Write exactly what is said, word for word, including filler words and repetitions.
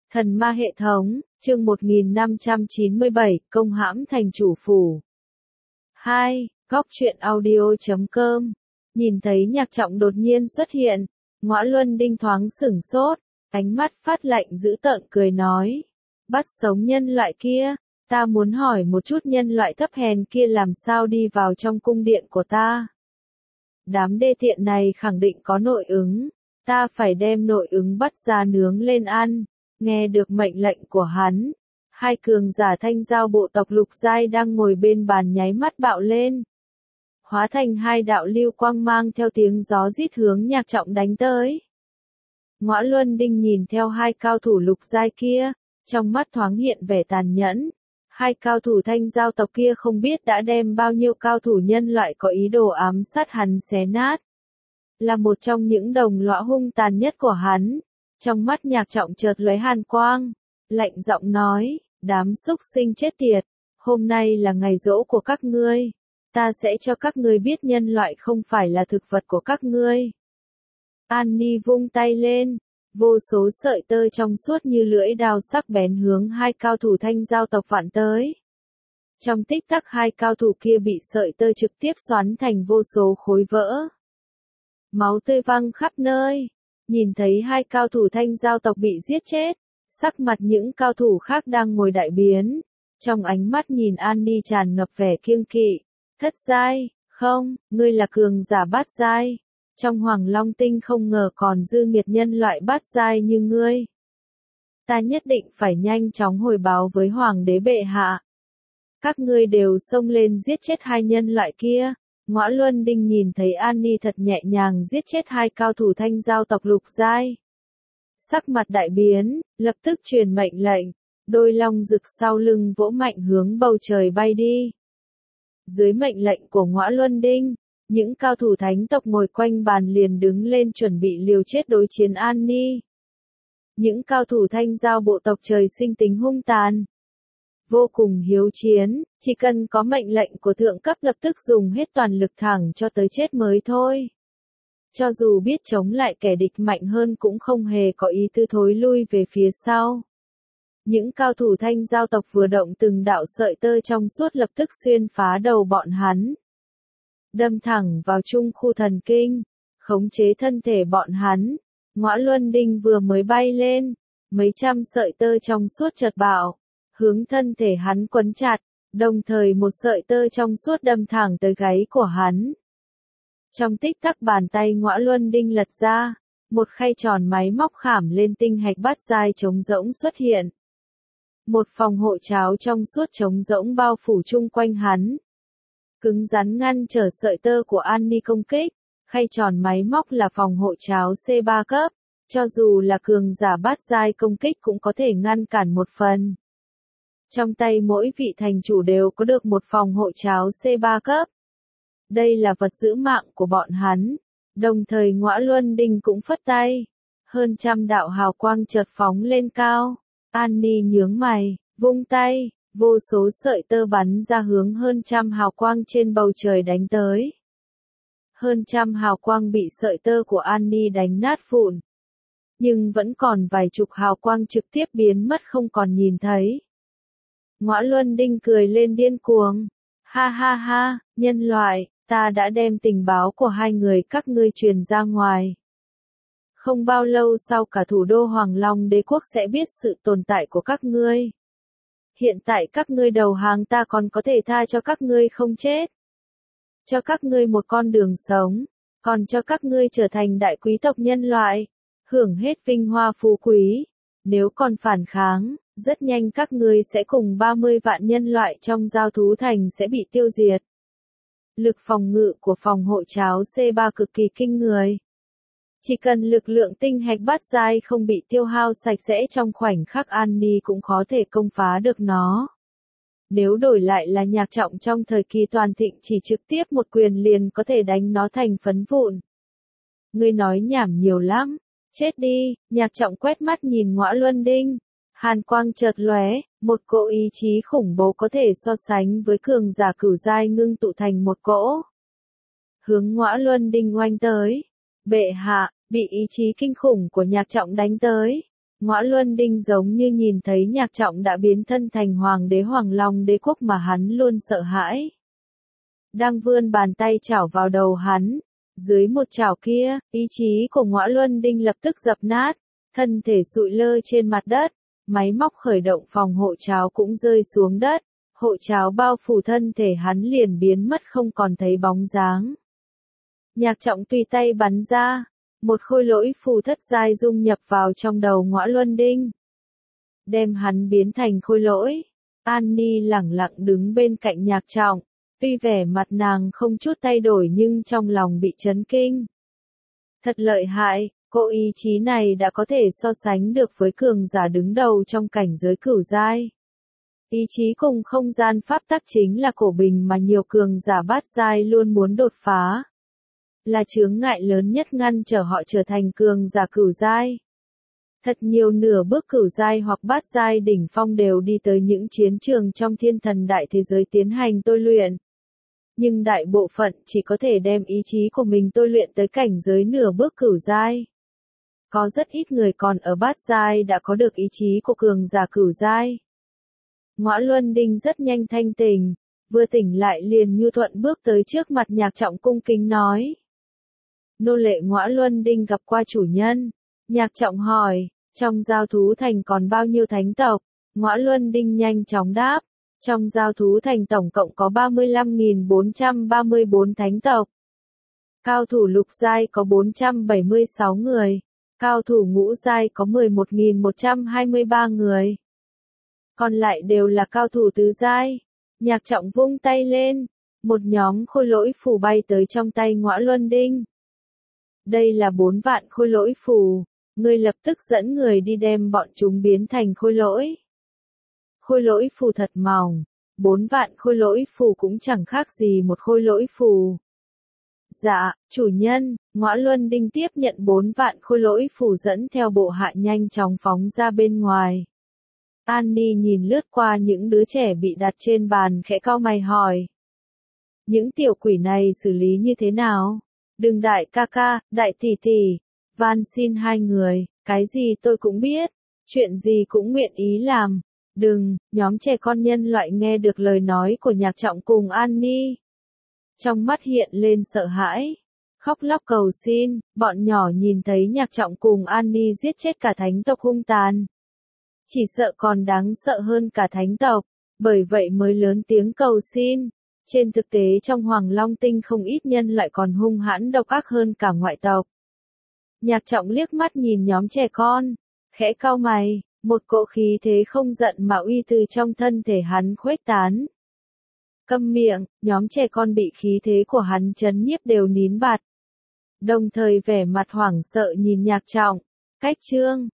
Thần ma hệ thống, chương một nghìn năm trăm chín mươi bảy, công hãm thành chủ phủ. hai. Góc truyện audio chấm com. Nhìn thấy Nhạc Trọng đột nhiên xuất hiện, Ngõa Luân Đinh thoáng sửng sốt, ánh mắt phát lạnh dữ tợn cười nói. Bắt sống nhân loại kia, ta muốn hỏi một chút nhân loại thấp hèn kia làm sao đi vào trong cung điện của ta. Đám đê tiện này khẳng định có nội ứng, ta phải đem nội ứng bắt ra nướng lên ăn. Nghe được mệnh lệnh của hắn, hai cường giả thanh giao bộ tộc lục giai đang ngồi bên bàn nháy mắt bạo lên. Hóa thành hai đạo lưu quang mang theo tiếng gió rít hướng Nhạc Trọng đánh tới. Ngõa Luân Đinh nhìn theo hai cao thủ lục giai kia, trong mắt thoáng hiện vẻ tàn nhẫn. Hai cao thủ thanh giao tộc kia không biết đã đem bao nhiêu cao thủ nhân loại có ý đồ ám sát hắn xé nát. Là một trong những đồng lõa hung tàn nhất của hắn. Trong mắt Nhạc Trọng chợt lóe hàn quang, lạnh giọng nói, đám súc sinh chết tiệt, hôm nay là ngày giỗ của các ngươi, ta sẽ cho các ngươi biết nhân loại không phải là thực vật của các ngươi. An Ni vung tay lên, vô số sợi tơ trong suốt như lưỡi đao sắc bén hướng hai cao thủ thanh giao tộc vạn tới. Trong tích tắc hai cao thủ kia bị sợi tơ trực tiếp xoắn thành vô số khối vỡ. Máu tươi văng khắp nơi. Nhìn thấy hai cao thủ thanh giao tộc bị giết chết, sắc mặt những cao thủ khác đang ngồi đại biến. Trong ánh mắt nhìn An Ni tràn ngập vẻ kiêng kỵ. Thất giai, không, ngươi là cường giả bát giai. Trong Hoàng Long Tinh không ngờ còn dư nghiệt nhân loại bát giai như ngươi. Ta nhất định phải nhanh chóng hồi báo với Hoàng đế bệ hạ. Các ngươi đều xông lên giết chết hai nhân loại kia. Ngõa Luân Đinh nhìn thấy An Ni thật nhẹ nhàng giết chết hai cao thủ thanh giao tộc lục giai. Sắc mặt đại biến, lập tức truyền mệnh lệnh, đôi long rực sau lưng vỗ mạnh hướng bầu trời bay đi. Dưới mệnh lệnh của Ngõa Luân Đinh, những cao thủ thánh tộc ngồi quanh bàn liền đứng lên chuẩn bị liều chết đối chiến An Ni. Những cao thủ thanh giao bộ tộc trời sinh tính hung tàn. Vô cùng hiếu chiến, chỉ cần có mệnh lệnh của thượng cấp lập tức dùng hết toàn lực thẳng cho tới chết mới thôi. Cho dù biết chống lại kẻ địch mạnh hơn cũng không hề có ý tư thối lui về phía sau. Những cao thủ thanh giao tộc vừa động từng đạo sợi tơ trong suốt lập tức xuyên phá đầu bọn hắn. Đâm thẳng vào trung khu thần kinh, khống chế thân thể bọn hắn. Ngõa Luân Đinh vừa mới bay lên, mấy trăm sợi tơ trong suốt chợt bạo. Hướng thân thể hắn quấn chặt, đồng thời một sợi tơ trong suốt đâm thẳng tới gáy của hắn. Trong tích tắc bàn tay Ngõa Luân Đinh lật ra, một khay tròn máy móc khảm lên tinh hạch bát giai trống rỗng xuất hiện. Một phòng hộ cháo trong suốt trống rỗng bao phủ chung quanh hắn. Cứng rắn ngăn trở sợi tơ của An Ni công kích, khay tròn máy móc là phòng hộ cháo C ba cấp, cho dù là cường giả bát giai công kích cũng có thể ngăn cản một phần. Trong tay mỗi vị thành chủ đều có được một phòng hộ cháo C ba cấp. Đây là vật giữ mạng của bọn hắn. Đồng thời Ngõa Luân Đinh cũng phất tay. Hơn trăm đạo hào quang chợt phóng lên cao. An Ni nhướng mày, vung tay, vô số sợi tơ bắn ra hướng hơn trăm hào quang trên bầu trời đánh tới. Hơn trăm hào quang bị sợi tơ của An Ni đánh nát vụn. Nhưng vẫn còn vài chục hào quang trực tiếp biến mất không còn nhìn thấy. Ngõa Luân Đinh cười lên điên cuồng. Ha ha ha, nhân loại, ta đã đem tình báo của hai người các ngươi truyền ra ngoài. Không bao lâu sau cả thủ đô Hoàng Long Đế quốc sẽ biết sự tồn tại của các ngươi. Hiện tại các ngươi đầu hàng ta còn có thể tha cho các ngươi không chết. Cho các ngươi một con đường sống, còn cho các ngươi trở thành đại quý tộc nhân loại, hưởng hết vinh hoa phú quý. Nếu còn phản kháng, rất nhanh các ngươi sẽ cùng ba mươi vạn nhân loại trong giao thú thành sẽ bị tiêu diệt. Lực phòng ngự của phòng hộ cháo C ba cực kỳ kinh người. Chỉ cần lực lượng tinh hạch bát giai không bị tiêu hao sạch sẽ trong khoảnh khắc An Ni cũng có thể công phá được nó. Nếu đổi lại là Nhạc Trọng trong thời kỳ toàn thịnh chỉ trực tiếp một quyền liền có thể đánh nó thành phấn vụn. Ngươi nói nhảm nhiều lắm, chết đi. Nhạc Trọng quét mắt nhìn Ngõa Luân Đinh. Hàn quang chợt lóe, một cỗ ý chí khủng bố có thể so sánh với cường giả cửu giai ngưng tụ thành một cỗ. Hướng Ngõa Luân Đinh oanh tới. Bệ hạ, bị ý chí kinh khủng của Nhạc Trọng đánh tới. Ngõa Luân Đinh giống như nhìn thấy Nhạc Trọng đã biến thân thành hoàng đế Hoàng Long đế quốc mà hắn luôn sợ hãi. Đang vươn bàn tay chảo vào đầu hắn, dưới một chảo kia, ý chí của Ngõa Luân Đinh lập tức dập nát, thân thể sụi lơ trên mặt đất, máy móc khởi động phòng hộ cháo cũng rơi xuống đất, hộ cháo bao phủ thân thể hắn liền biến mất không còn thấy bóng dáng. Nhạc Trọng tùy tay bắn ra, một khôi lỗi phù thất giai dung nhập vào trong đầu Ngõa Luân Đinh, đem hắn biến thành khôi lỗi. An Ni lẳng lặng đứng bên cạnh Nhạc Trọng, tuy vẻ mặt nàng không chút thay đổi nhưng trong lòng bị chấn kinh. Thật lợi hại, cô ý chí này đã có thể so sánh được với cường giả đứng đầu trong cảnh giới cửu giai. Ý chí cùng không gian pháp tắc chính là cổ bình mà nhiều cường giả bát giai luôn muốn đột phá. Là chướng ngại lớn nhất ngăn trở họ trở thành cường giả cửu giai. Thật nhiều nửa bước cửu giai hoặc bát giai đỉnh phong đều đi tới những chiến trường trong thiên thần đại thế giới tiến hành tôi luyện. Nhưng đại bộ phận chỉ có thể đem ý chí của mình tôi luyện tới cảnh giới nửa bước cửu giai. Có rất ít người còn ở bát giai đã có được ý chí của cường giả cửu giai. Ngõa Luân Đinh rất nhanh thanh tỉnh, vừa tỉnh lại liền nhu thuận bước tới trước mặt Nhạc Trọng cung kính nói. Nô lệ Ngõa Luân Đinh gặp qua chủ nhân. Nhạc Trọng hỏi, trong giao thú thành còn bao nhiêu thánh tộc? Ngõa Luân Đinh nhanh chóng đáp, trong giao thú thành tổng cộng có ba mươi lăm nghìn bốn trăm ba mươi bốn thánh tộc. Cao thủ lục giai có bốn trăm bảy mươi sáu người, cao thủ ngũ giai có mười một nghìn một trăm hai mươi ba người. Còn lại đều là cao thủ tứ giai. Nhạc Trọng vung tay lên, một nhóm khôi lỗi phù bay tới trong tay Ngõa Luân Đinh. Đây là bốn vạn khôi lỗi phù, ngươi lập tức dẫn người đi đem bọn chúng biến thành khôi lỗi. Khôi lỗi phù thật mỏng, bốn vạn khôi lỗi phù cũng chẳng khác gì một khôi lỗi phù. Dạ, chủ nhân. Ngõa Luân Đinh tiếp nhận bốn vạn khôi lỗi phù dẫn theo bộ hạ nhanh chóng phóng ra bên ngoài. An Ni nhìn lướt qua những đứa trẻ bị đặt trên bàn khẽ cau mày hỏi. Những tiểu quỷ này xử lý như thế nào? Đừng đại ca ca, đại tỷ tỷ, van xin hai người, cái gì tôi cũng biết, chuyện gì cũng nguyện ý làm. Đừng, nhóm trẻ con nhân loại nghe được lời nói của Nhạc Trọng cùng An Ni. Trong mắt hiện lên sợ hãi, khóc lóc cầu xin, bọn nhỏ nhìn thấy Nhạc Trọng cùng An Ni giết chết cả thánh tộc hung tàn. Chỉ sợ còn đáng sợ hơn cả thánh tộc, bởi vậy mới lớn tiếng cầu xin. Trên thực tế trong Hoàng Long Tinh không ít nhân loại còn hung hãn độc ác hơn cả ngoại tộc. Nhạc Trọng liếc mắt nhìn nhóm trẻ con, khẽ cau mày, một cỗ khí thế không giận mà uy từ trong thân thể hắn khuếch tán. Câm miệng, nhóm trẻ con bị khí thế của hắn chấn nhiếp đều nín bặt. Đồng thời vẻ mặt hoảng sợ nhìn Nhạc Trọng, cách chương.